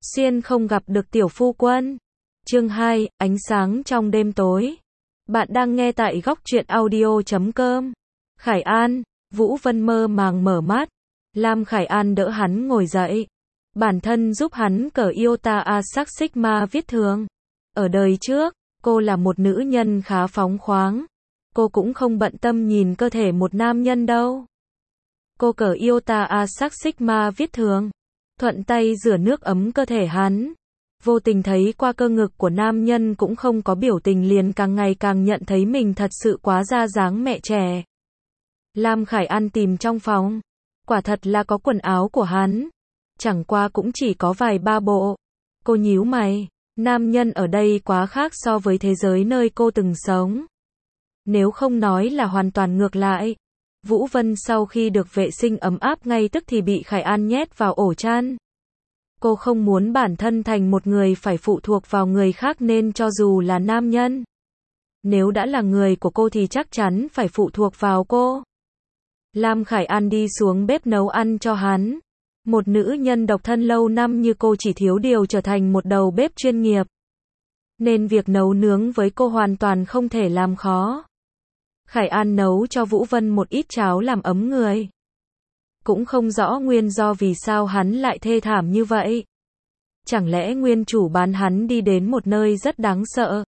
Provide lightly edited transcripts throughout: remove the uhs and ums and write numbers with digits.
Xuyên không gặp được tiểu phu quân. Chương 2, ánh sáng trong đêm tối. Bạn đang nghe tại góc truyện audio.com. Khải An, Vũ Vân mơ màng mở mắt. Lam Khải An đỡ hắn ngồi dậy. Bản thân giúp hắn cởi iota Asac Sigma viết thương. Ở đời trước, cô là một nữ nhân khá phóng khoáng. Cô cũng không bận tâm nhìn cơ thể một nam nhân đâu. Cô cởi iota Asac Sigma viết thương. Thuận tay rửa nước ấm cơ thể hắn. Vô tình thấy qua cơ ngực của nam nhân cũng không có biểu tình, liền càng ngày càng nhận thấy mình thật sự quá ra dáng mẹ trẻ. Lam Khải An tìm trong phòng. Quả thật là có quần áo của hắn. Chẳng qua cũng chỉ có vài ba bộ. Cô nhíu mày. Nam nhân ở đây quá khác so với thế giới nơi cô từng sống. Nếu không nói là hoàn toàn ngược lại. Vũ Vân sau khi được vệ sinh ấm áp ngay tức thì bị Khải An nhét vào ổ chăn. Cô không muốn bản thân thành một người phải phụ thuộc vào người khác, nên cho dù là nam nhân, nếu đã là người của cô thì chắc chắn phải phụ thuộc vào cô. Lam Khải An đi xuống bếp nấu ăn cho hắn. Một nữ nhân độc thân lâu năm như cô chỉ thiếu điều trở thành một đầu bếp chuyên nghiệp. Nên việc nấu nướng với cô hoàn toàn không thể làm khó. Khải An nấu cho Vũ Vân một ít cháo làm ấm người. Cũng không rõ nguyên do vì sao hắn lại thê thảm như vậy. Chẳng lẽ nguyên chủ bán hắn đi đến một nơi rất đáng sợ?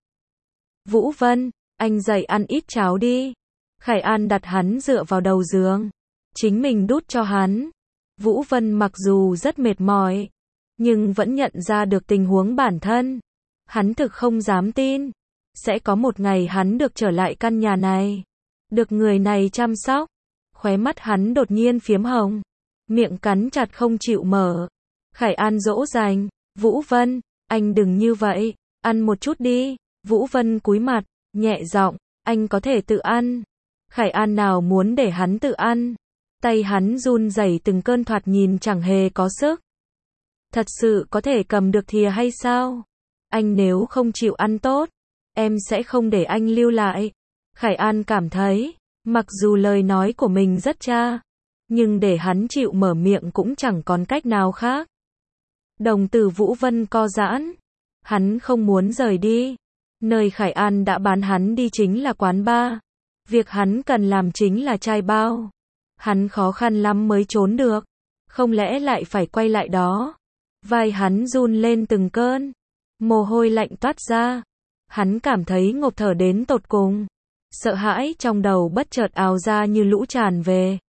Vũ Vân, anh dậy ăn ít cháo đi. Khải An đặt hắn dựa vào đầu giường. Chính mình đút cho hắn. Vũ Vân mặc dù rất mệt mỏi, nhưng vẫn nhận ra được tình huống bản thân. Hắn thực không dám tin. Sẽ có một ngày hắn được trở lại căn nhà này. Được người này chăm sóc. Khóe mắt hắn đột nhiên phiếm hồng. Miệng cắn chặt không chịu mở. Khải An dỗ dành. Vũ Vân, anh đừng như vậy. Ăn một chút đi. Vũ Vân cúi mặt, nhẹ giọng. Anh có thể tự ăn. Khải An nào muốn để hắn tự ăn. Tay hắn run rẩy từng cơn, thoạt nhìn chẳng hề có sức. Thật sự có thể cầm được thìa hay sao? Anh nếu không chịu ăn tốt, em sẽ không để anh lưu lại. Khải An cảm thấy, mặc dù lời nói của mình rất cha, nhưng để hắn chịu mở miệng cũng chẳng còn cách nào khác. Đồng tử Vũ Vân co giãn. Hắn không muốn rời đi. Nơi Khải An đã bán hắn đi chính là quán bar. Việc hắn cần làm chính là chai bao. Hắn khó khăn lắm mới trốn được. Không lẽ lại phải quay lại đó? Vai hắn run lên từng cơn. Mồ hôi lạnh toát ra. Hắn cảm thấy ngộp thở đến tột cùng. Sợ hãi trong đầu bất chợt ào ra như lũ tràn về.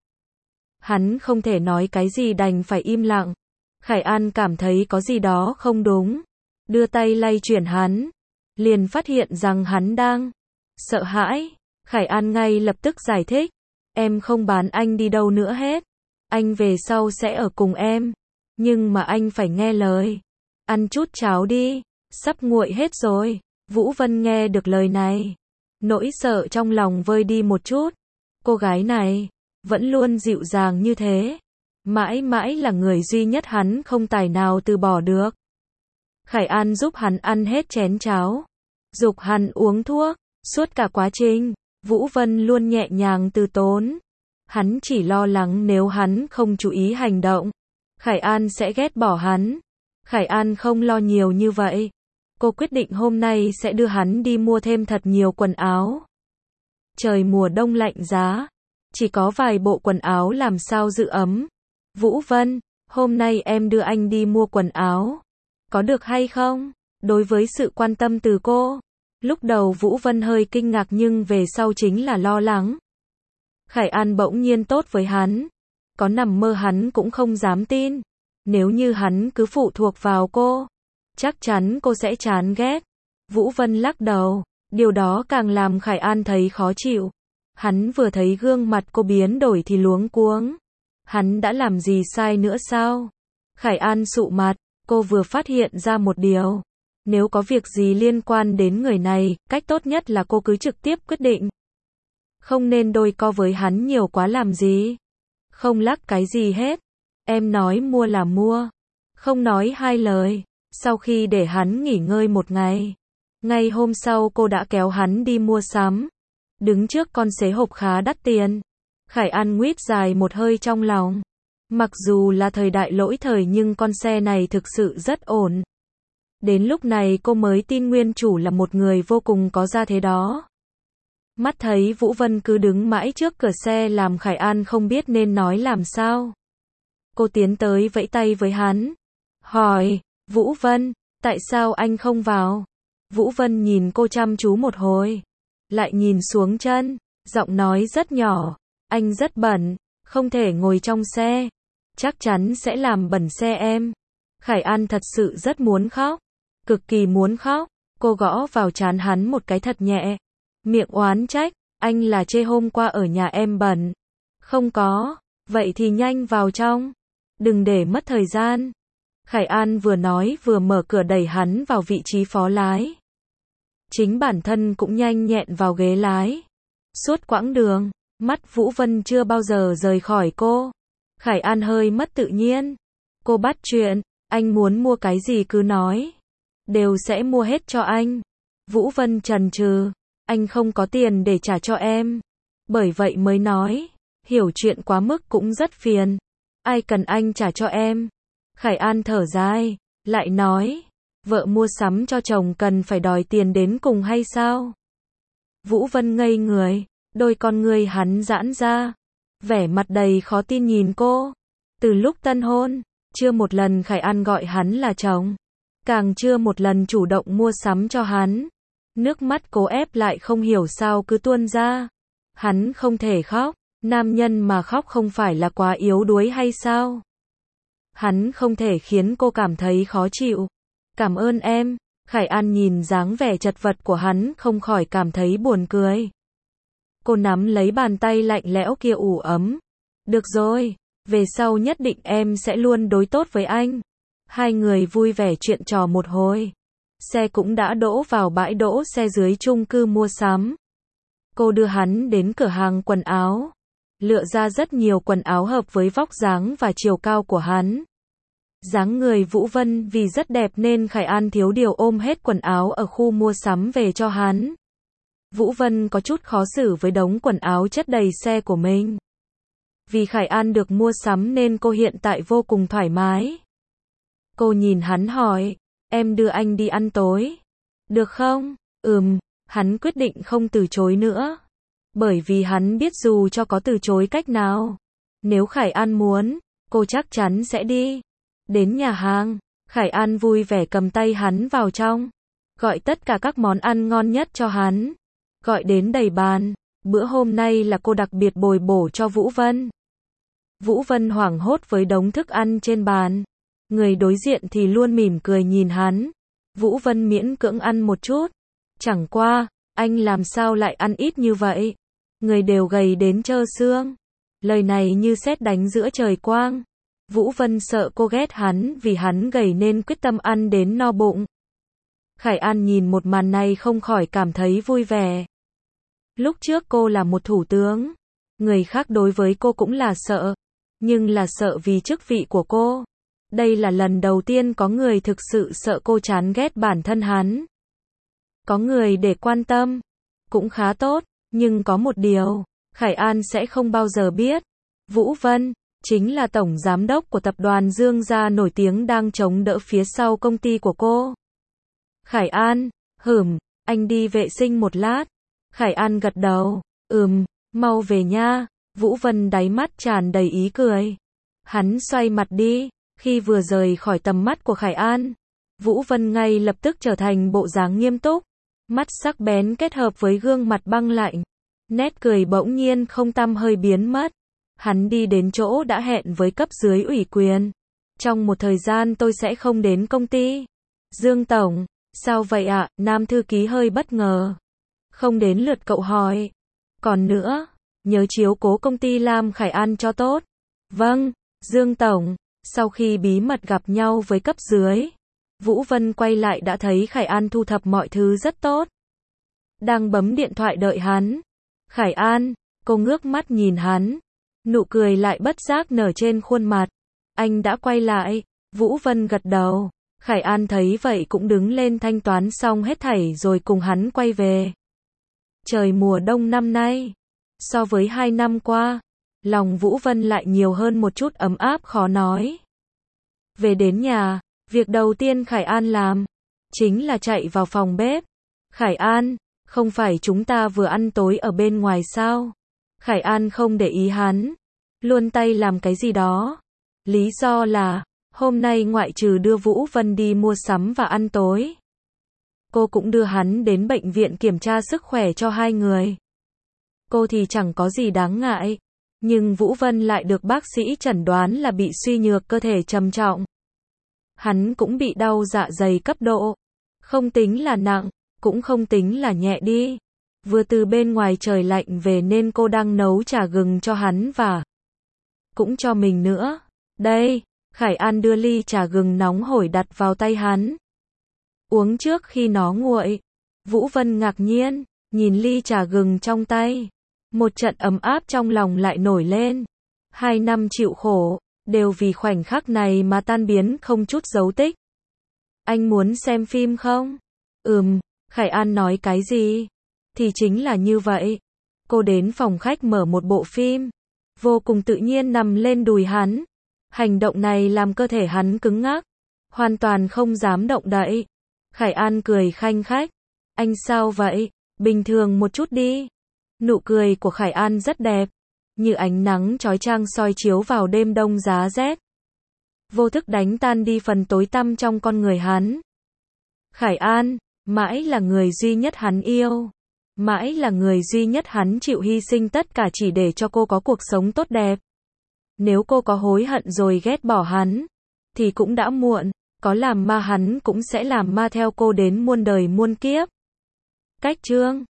Hắn không thể nói cái gì, đành phải im lặng. Khải An cảm thấy có gì đó không đúng. Đưa tay lay chuyển hắn. Liền phát hiện rằng hắn đang sợ hãi. Khải An ngay lập tức giải thích. Em không bán anh đi đâu nữa hết. Anh về sau sẽ ở cùng em. Nhưng mà anh phải nghe lời. Ăn chút cháo đi. Sắp nguội hết rồi. Vũ Vân nghe được lời này. Nỗi sợ trong lòng vơi đi một chút. Cô gái này vẫn luôn dịu dàng như thế. Mãi mãi là người duy nhất hắn không tài nào từ bỏ được. Khải An giúp hắn ăn hết chén cháo. Giục hắn uống thuốc. Suốt cả quá trình, Vũ Vân luôn nhẹ nhàng từ tốn. Hắn chỉ lo lắng nếu hắn không chú ý hành động, Khải An sẽ ghét bỏ hắn. Khải An không lo nhiều như vậy. Cô quyết định hôm nay sẽ đưa hắn đi mua thêm thật nhiều quần áo. Trời mùa đông lạnh giá. Chỉ có vài bộ quần áo làm sao giữ ấm. Vũ Vân, hôm nay em đưa anh đi mua quần áo. Có được hay không? Đối với sự quan tâm từ cô, lúc đầu Vũ Vân hơi kinh ngạc, nhưng về sau chính là lo lắng. Khải An bỗng nhiên tốt với hắn. Có nằm mơ hắn cũng không dám tin. Nếu như hắn cứ phụ thuộc vào cô, chắc chắn cô sẽ chán ghét. Vũ Vân lắc đầu. Điều đó càng làm Khải An thấy khó chịu. Hắn vừa thấy gương mặt cô biến đổi thì luống cuống. Hắn đã làm gì sai nữa sao? Khải An sụ mặt. Cô vừa phát hiện ra một điều. Nếu có việc gì liên quan đến người này, cách tốt nhất là cô cứ trực tiếp quyết định. Không nên đôi co với hắn nhiều quá làm gì. Không lắc cái gì hết. Em nói mua là mua. Không nói hai lời. Sau khi để hắn nghỉ ngơi một ngày, ngày hôm sau cô đã kéo hắn đi mua sắm. Đứng trước con xế hộp khá đắt tiền. Khải An nguyết dài một hơi trong lòng. Mặc dù là thời đại lỗi thời nhưng con xe này thực sự rất ổn. Đến lúc này cô mới tin nguyên chủ là một người vô cùng có gia thế đó. Mắt thấy Vũ Vân cứ đứng mãi trước cửa xe làm Khải An không biết nên nói làm sao. Cô tiến tới vẫy tay với hắn. Hỏi, Vũ Vân, tại sao anh không vào? Vũ Vân nhìn cô chăm chú một hồi. Lại nhìn xuống chân, giọng nói rất nhỏ. Anh rất bẩn, không thể ngồi trong xe. Chắc chắn sẽ làm bẩn xe em. Khải An thật sự rất muốn khóc. Cực kỳ muốn khóc. Cô gõ vào trán hắn một cái thật nhẹ. Miệng oán trách, anh là chê hôm qua ở nhà em bẩn. Không có, vậy thì nhanh vào trong. Đừng để mất thời gian. Khải An vừa nói vừa mở cửa đẩy hắn vào vị trí phó lái. Chính bản thân cũng nhanh nhẹn vào ghế lái. Suốt quãng đường, mắt Vũ Vân chưa bao giờ rời khỏi cô. Khải An hơi mất tự nhiên. Cô bắt chuyện, anh muốn mua cái gì cứ nói. Đều sẽ mua hết cho anh. Vũ Vân chần chừ, anh không có tiền để trả cho em. Bởi vậy mới nói, hiểu chuyện quá mức cũng rất phiền. Ai cần anh trả cho em? Khải An thở dài, lại nói, vợ mua sắm cho chồng cần phải đòi tiền đến cùng hay sao? Vũ Vân ngây người, đôi con ngươi hắn giãn ra, vẻ mặt đầy khó tin nhìn cô. Từ lúc tân hôn, chưa một lần Khải An gọi hắn là chồng, càng chưa một lần chủ động mua sắm cho hắn. Nước mắt cố ép lại không hiểu sao cứ tuôn ra. Hắn không thể khóc, nam nhân mà khóc không phải là quá yếu đuối hay sao? Hắn không thể khiến cô cảm thấy khó chịu. Cảm ơn em. Khải An nhìn dáng vẻ chật vật của hắn không khỏi cảm thấy buồn cười. Cô nắm lấy bàn tay lạnh lẽo kia ủ ấm. Được rồi, về sau nhất định em sẽ luôn đối tốt với anh. Hai người vui vẻ chuyện trò một hồi. Xe cũng đã đỗ vào bãi đỗ xe dưới chung cư mua sắm. Cô đưa hắn đến cửa hàng quần áo. Lựa ra rất nhiều quần áo hợp với vóc dáng và chiều cao của hắn. Dáng người Vũ Vân vì rất đẹp nên Khải An thiếu điều ôm hết quần áo ở khu mua sắm về cho hắn. Vũ Vân có chút khó xử với đống quần áo chất đầy xe của mình. Vì Khải An được mua sắm nên cô hiện tại vô cùng thoải mái. Cô nhìn hắn hỏi, em đưa anh đi ăn tối. Được không? Hắn quyết định không từ chối nữa. Bởi vì hắn biết dù cho có từ chối cách nào, nếu Khải An muốn, cô chắc chắn sẽ đi. Đến nhà hàng, Khải An vui vẻ cầm tay hắn vào trong, gọi tất cả các món ăn ngon nhất cho hắn, gọi đến đầy bàn. Bữa hôm nay là cô đặc biệt bồi bổ cho Vũ Vân. Vũ Vân hoảng hốt với đống thức ăn trên bàn. Người đối diện thì luôn mỉm cười nhìn hắn. Vũ Vân miễn cưỡng ăn một chút. Chẳng qua, anh làm sao lại ăn ít như vậy? Người đều gầy đến trơ xương. Lời này như sét đánh giữa trời quang. Vũ Vân sợ cô ghét hắn vì hắn gầy nên quyết tâm ăn đến no bụng. Khải An nhìn một màn này không khỏi cảm thấy vui vẻ. Lúc trước cô là một thủ tướng. Người khác đối với cô cũng là sợ. Nhưng là sợ vì chức vị của cô. Đây là lần đầu tiên có người thực sự sợ cô chán ghét bản thân hắn. Có người để quan tâm. Cũng khá tốt. Nhưng có một điều, Khải An sẽ không bao giờ biết. Vũ Vân chính là tổng giám đốc của tập đoàn Dương Gia nổi tiếng đang chống đỡ phía sau công ty của cô. Khải An, anh đi vệ sinh một lát. Khải An gật đầu, mau về nha. Vũ Vân đáy mắt tràn đầy ý cười. Hắn xoay mặt đi, khi vừa rời khỏi tầm mắt của Khải An, Vũ Vân ngay lập tức trở thành bộ dáng nghiêm túc. Mắt sắc bén kết hợp với gương mặt băng lạnh. Nét cười bỗng nhiên không tăm hơi biến mất. Hắn đi đến chỗ đã hẹn với cấp dưới ủy quyền. Trong một thời gian tôi sẽ không đến công ty. Dương Tổng, sao vậy ạ? Nam thư ký hơi bất ngờ. Không đến lượt cậu hỏi. Còn nữa, nhớ chiếu cố công ty Lam Khải An cho tốt. Vâng, Dương Tổng. Sau khi bí mật gặp nhau với cấp dưới, Vũ Vân quay lại đã thấy Khải An thu thập mọi thứ rất tốt. Đang bấm điện thoại đợi hắn. Khải An, cô ngước mắt nhìn hắn. Nụ cười lại bất giác nở trên khuôn mặt. Anh đã quay lại. Vũ Vân gật đầu. Khải An thấy vậy cũng đứng lên thanh toán xong hết thảy rồi cùng hắn quay về. Trời mùa đông năm nay, so với 2 năm qua, lòng Vũ Vân lại nhiều hơn một chút ấm áp khó nói. Về đến nhà, việc đầu tiên Khải An làm, chính là chạy vào phòng bếp. Khải An, không phải chúng ta vừa ăn tối ở bên ngoài sao? Khải An không để ý hắn, luôn tay làm cái gì đó. Lý do là, hôm nay ngoại trừ đưa Vũ Vân đi mua sắm và ăn tối, cô cũng đưa hắn đến bệnh viện kiểm tra sức khỏe cho hai người. Cô thì chẳng có gì đáng ngại, nhưng Vũ Vân lại được bác sĩ chẩn đoán là bị suy nhược cơ thể trầm trọng. Hắn cũng bị đau dạ dày cấp độ, không tính là nặng, cũng không tính là nhẹ đi. Vừa từ bên ngoài trời lạnh về nên cô đang nấu trà gừng cho hắn và cũng cho mình nữa. Đây, Khải An đưa ly trà gừng nóng hổi đặt vào tay hắn. Uống trước khi nó nguội. Vũ Vân ngạc nhiên, nhìn ly trà gừng trong tay. Một trận ấm áp trong lòng lại nổi lên. 2 năm chịu khổ, đều vì khoảnh khắc này mà tan biến không chút dấu tích. Anh muốn xem phim không? Khải An nói cái gì? Thì chính là như vậy. Cô đến phòng khách mở một bộ phim, vô cùng tự nhiên nằm lên đùi hắn. Hành động này làm cơ thể hắn cứng ngắc, hoàn toàn không dám động đậy. Khải An cười khanh khách. Anh sao vậy? Bình thường một chút đi. Nụ cười của Khải An rất đẹp, như ánh nắng chói chang soi chiếu vào đêm đông giá rét. Vô thức đánh tan đi phần tối tăm trong con người hắn. Khải An, mãi là người duy nhất hắn yêu. Mãi là người duy nhất hắn chịu hy sinh tất cả chỉ để cho cô có cuộc sống tốt đẹp. Nếu cô có hối hận rồi ghét bỏ hắn, thì cũng đã muộn. Có làm ma hắn cũng sẽ làm ma theo cô đến muôn đời muôn kiếp. Cách chương